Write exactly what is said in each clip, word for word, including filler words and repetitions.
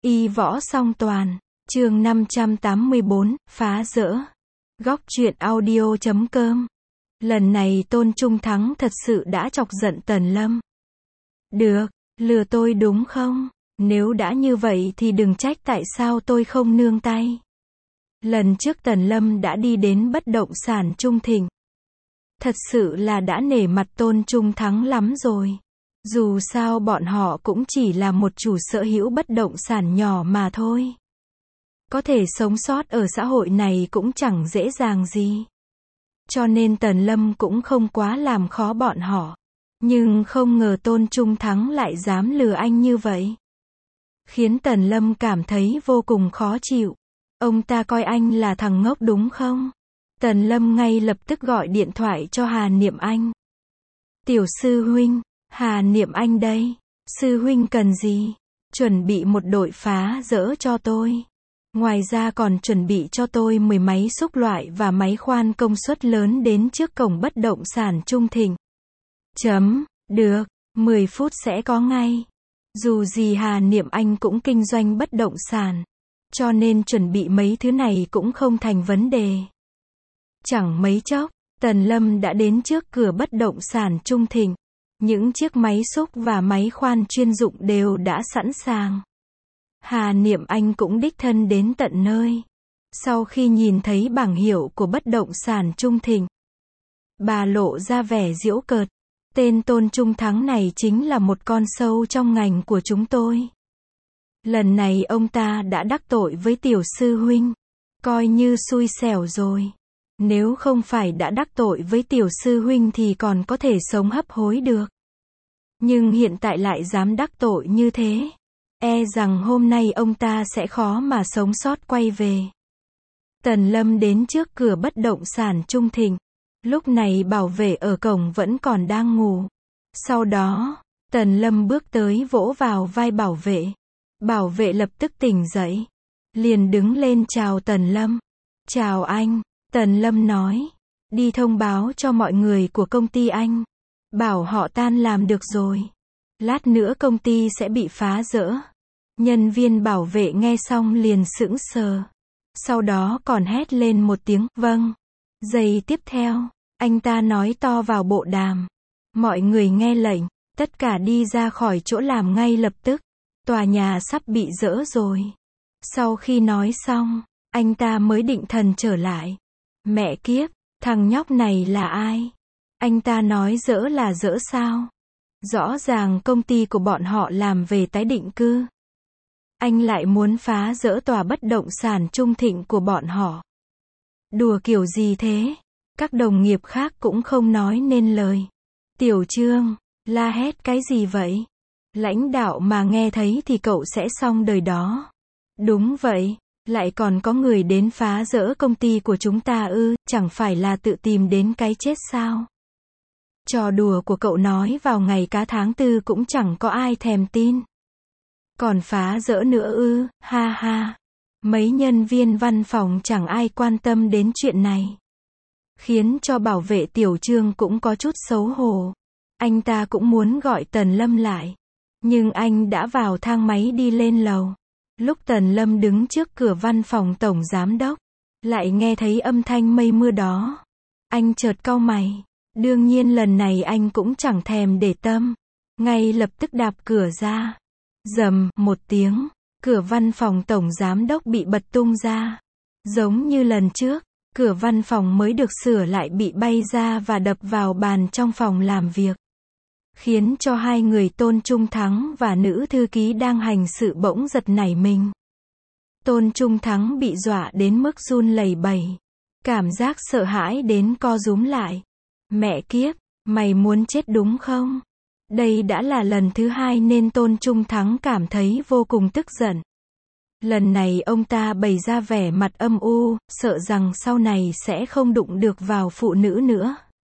Y võ song toàn, chương năm trăm tám mươi bốn, phá dỡ. Góc truyện audio chấm com. Lần này Tôn Trung Thắng thật sự đã chọc giận Tần Lâm. Được, lừa tôi đúng không? Nếu đã như vậy thì đừng trách tại sao tôi không nương tay. Lần trước Tần Lâm đã đi đến bất động sản Trung Thịnh. Thật sự là đã nể mặt Tôn Trung Thắng lắm rồi. Dù sao bọn họ cũng chỉ là một chủ sở hữu bất động sản nhỏ mà thôi. Có thể sống sót ở xã hội này cũng chẳng dễ dàng gì. Cho nên Tần Lâm cũng không quá làm khó bọn họ. Nhưng không ngờ Tôn Trung Thắng lại dám lừa anh như vậy. Khiến Tần Lâm cảm thấy vô cùng khó chịu. Ông ta coi anh là thằng ngốc đúng không? Tần Lâm ngay lập tức gọi điện thoại cho Hà Niệm Anh. Tiểu sư huynh, Hà Niệm Anh đây. Sư huynh cần gì? Chuẩn bị một đội phá dỡ cho tôi. Ngoài ra còn chuẩn bị cho tôi mười máy xúc loại và máy khoan công suất lớn đến trước cổng bất động sản Trung Thịnh. Chấm, được, mười phút sẽ có ngay. Dù gì Hà Niệm Anh cũng kinh doanh bất động sản. Cho nên chuẩn bị mấy thứ này cũng không thành vấn đề. Chẳng mấy chốc, Tần Lâm đã đến trước cửa bất động sản Trung Thịnh. Những chiếc máy xúc và máy khoan chuyên dụng đều đã sẵn sàng. Hà Niệm Anh cũng đích thân đến tận nơi. Sau khi nhìn thấy bảng hiệu của bất động sản Trung Thịnh, bà lộ ra vẻ giễu cợt. Tên Tôn Trung Thắng này chính là một con sâu trong ngành của chúng tôi. Lần này ông ta đã đắc tội với tiểu sư huynh. Coi như xui xẻo rồi. Nếu không phải đã đắc tội với tiểu sư huynh thì còn có thể sống hấp hối được. Nhưng hiện tại lại dám đắc tội như thế. E rằng hôm nay ông ta sẽ khó mà sống sót quay về. Tần Lâm đến trước cửa bất động sản Trung Thịnh. Lúc này bảo vệ ở cổng vẫn còn đang ngủ. Sau đó, Tần Lâm bước tới vỗ vào vai bảo vệ. Bảo vệ lập tức tỉnh dậy. Liền đứng lên chào Tần Lâm. Chào anh, Tần Lâm nói. Đi thông báo cho mọi người của công ty anh. Bảo họ tan làm được rồi. Lát nữa công ty sẽ bị phá dỡ. Nhân viên bảo vệ nghe xong liền sững sờ. Sau đó còn hét lên một tiếng, vâng. Giây tiếp theo, anh ta nói to vào bộ đàm. Mọi người nghe lệnh, tất cả đi ra khỏi chỗ làm ngay lập tức. Tòa nhà sắp bị dỡ rồi. Sau khi nói xong, anh ta mới định thần trở lại. Mẹ kiếp, thằng nhóc này là ai? Anh ta nói dỡ là dỡ sao? Rõ ràng công ty của bọn họ làm về tái định cư. Anh lại muốn phá dỡ tòa bất động sản Trung Thịnh của bọn họ. Đùa kiểu gì thế? Các đồng nghiệp khác cũng không nói nên lời. Tiểu Trương, la hét cái gì vậy? Lãnh đạo mà nghe thấy thì cậu sẽ xong đời đó. Đúng vậy, lại còn có người đến phá dỡ công ty của chúng ta ư, chẳng phải là tự tìm đến cái chết sao? Trò đùa của cậu nói vào ngày cá tháng tư cũng chẳng có ai thèm tin. Còn phá dỡ nữa ư, ha ha. Mấy nhân viên văn phòng chẳng ai quan tâm đến chuyện này. Khiến cho bảo vệ Tiểu Trương cũng có chút xấu hổ. Anh ta cũng muốn gọi Tần Lâm lại. Nhưng anh đã vào thang máy đi lên lầu. Lúc Tần Lâm đứng trước cửa văn phòng tổng giám đốc, lại nghe thấy âm thanh mây mưa đó. Anh chợt cau mày. Đương nhiên lần này anh cũng chẳng thèm để tâm. Ngay lập tức đạp cửa ra. Rầm, một tiếng, cửa văn phòng tổng giám đốc bị bật tung ra. Giống như lần trước, cửa văn phòng mới được sửa lại bị bay ra và đập vào bàn trong phòng làm việc. Khiến cho hai người Tôn Trung Thắng và nữ thư ký đang hành sự bỗng giật nảy mình. Tôn Trung Thắng bị dọa đến mức run lẩy bẩy. Cảm giác sợ hãi đến co rúm lại. Mẹ kiếp, mày muốn chết đúng không? Đây đã là lần thứ hai nên Tôn Trung Thắng cảm thấy vô cùng tức giận. Lần này ông ta bày ra vẻ mặt âm u, sợ rằng sau này sẽ không đụng được vào phụ nữ nữa.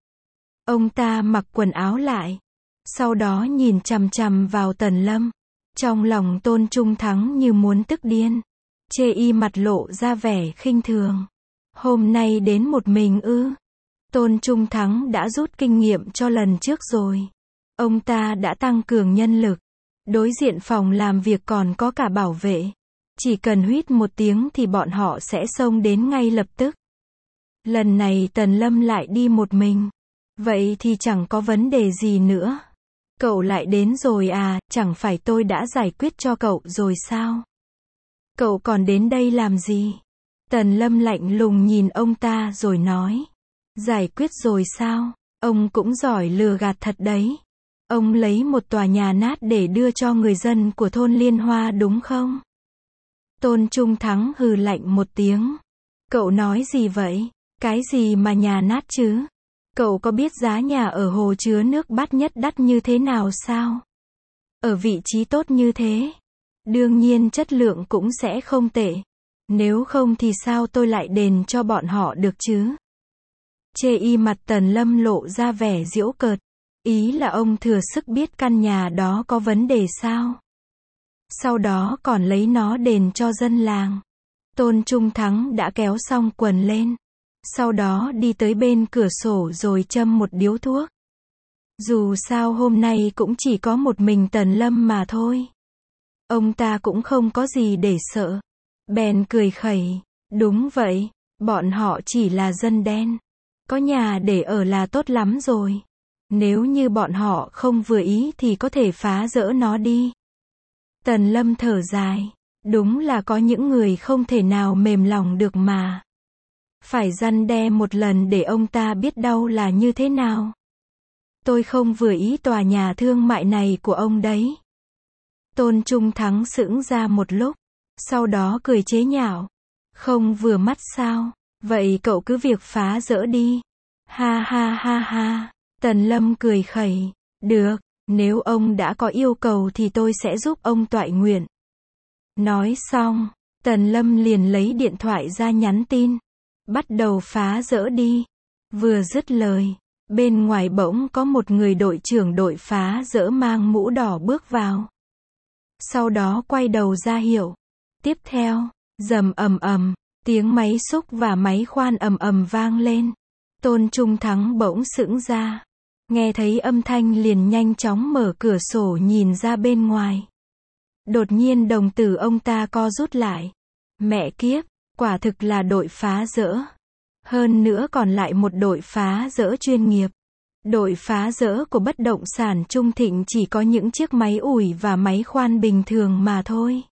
Ông ta mặc quần áo lại. Sau đó nhìn chằm chằm vào Tần Lâm. Trong lòng Tôn Trung Thắng như muốn tức điên. Chê y mặt lộ ra vẻ khinh thường. Hôm nay đến một mình ư? Tôn Trung Thắng đã rút kinh nghiệm cho lần trước rồi. Ông ta đã tăng cường nhân lực. Đối diện phòng làm việc còn có cả bảo vệ. Chỉ cần huýt một tiếng thì bọn họ sẽ xông đến ngay lập tức. Lần này Tần Lâm lại đi một mình. Vậy thì chẳng có vấn đề gì nữa. Cậu lại đến rồi à, chẳng phải tôi đã giải quyết cho cậu rồi sao? Cậu còn đến đây làm gì? Tần Lâm lạnh lùng nhìn ông ta rồi nói. Giải quyết rồi sao? Ông cũng giỏi lừa gạt thật đấy. Ông lấy một tòa nhà nát để đưa cho người dân của thôn Liên Hoa đúng không? Tôn Trung Thắng hừ lạnh một tiếng. Cậu nói gì vậy? Cái gì mà nhà nát chứ? Cậu có biết giá nhà ở hồ chứa nước Bát Nhất đắt như thế nào sao? Ở vị trí tốt như thế. Đương nhiên chất lượng cũng sẽ không tệ. Nếu không thì sao tôi lại đền cho bọn họ được chứ? Chê y mặt Tần Lâm lộ ra vẻ giễu cợt. Ý là ông thừa sức biết căn nhà đó có vấn đề sao? Sau đó còn lấy nó đền cho dân làng. Tôn Trung Thắng đã kéo xong quần lên. Sau đó đi tới bên cửa sổ rồi châm một điếu thuốc. Dù sao hôm nay cũng chỉ có một mình Tần Lâm mà thôi. Ông ta cũng không có gì để sợ. Bèn cười khẩy. Đúng vậy, bọn họ chỉ là dân đen. Có nhà để ở là tốt lắm rồi. Nếu như bọn họ không vừa ý thì có thể phá rỡ nó đi. Tần Lâm thở dài. Đúng là có những người không thể nào mềm lòng được mà. Phải răn đe một lần để ông ta biết đau là như thế nào. Tôi không vừa ý tòa nhà thương mại này của ông đấy. Tôn Trung Thắng sững ra một lúc. Sau đó cười chế nhạo. Không vừa mắt sao? Vậy cậu cứ việc phá rỡ đi. Ha ha ha ha. Tần Lâm cười khẩy. Được, nếu ông đã có yêu cầu thì tôi sẽ giúp ông toại nguyện. Nói xong, Tần Lâm liền lấy điện thoại ra nhắn tin. Bắt đầu phá rỡ đi. Vừa dứt lời, bên ngoài bỗng có một người đội trưởng đội phá rỡ mang mũ đỏ bước vào. Sau đó quay đầu ra hiệu. Tiếp theo, rầm ầm ầm, tiếng máy xúc và máy khoan ầm ầm vang lên. Tôn Trung Thắng bỗng sững ra. Nghe thấy âm thanh liền nhanh chóng mở cửa sổ nhìn ra bên ngoài. Đột nhiên đồng tử ông ta co rút lại. Mẹ kiếp, quả thực là đội phá rỡ. Hơn nữa còn lại một đội phá rỡ chuyên nghiệp. Đội phá rỡ của bất động sản Trung Thịnh chỉ có những chiếc máy ủi và máy khoan bình thường mà thôi.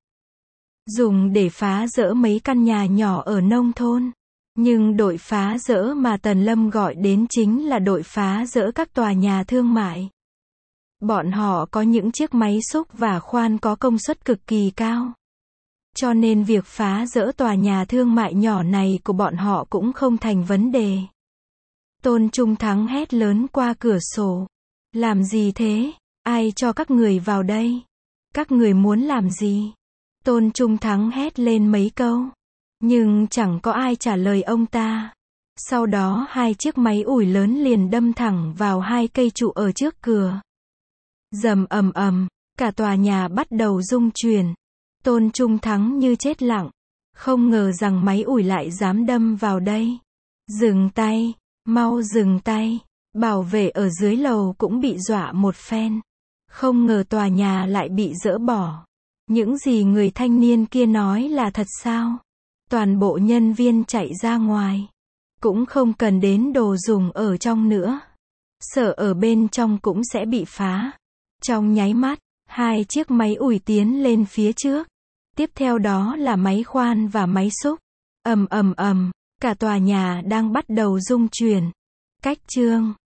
Dùng để phá rỡ mấy căn nhà nhỏ ở nông thôn. Nhưng đội phá rỡ mà Tần Lâm gọi đến chính là đội phá rỡ các tòa nhà thương mại. Bọn họ có những chiếc máy xúc và khoan có công suất cực kỳ cao. Cho nên việc phá rỡ tòa nhà thương mại nhỏ này của bọn họ cũng không thành vấn đề. Tôn Trung Thắng hét lớn qua cửa sổ. Làm gì thế? Ai cho các người vào đây? Các người muốn làm gì? Tôn Trung Thắng hét lên mấy câu. Nhưng chẳng có ai trả lời ông ta. Sau đó hai chiếc máy ủi lớn liền đâm thẳng vào hai cây trụ ở trước cửa. Rầm ầm ầm, cả tòa nhà bắt đầu rung chuyển. Tôn Trung Thắng như chết lặng. Không ngờ rằng máy ủi lại dám đâm vào đây. Dừng tay, mau dừng tay. Bảo vệ ở dưới lầu cũng bị dọa một phen. Không ngờ tòa nhà lại bị dỡ bỏ. Những gì người thanh niên kia nói là thật sao? Toàn bộ nhân viên chạy ra ngoài. Cũng không cần đến đồ dùng ở trong nữa. Sợ ở bên trong cũng sẽ bị phá. Trong nháy mắt, hai chiếc máy ủi tiến lên phía trước. Tiếp theo đó là máy khoan và máy xúc. Ầm ầm ầm, cả tòa nhà đang bắt đầu rung chuyển. Cách chương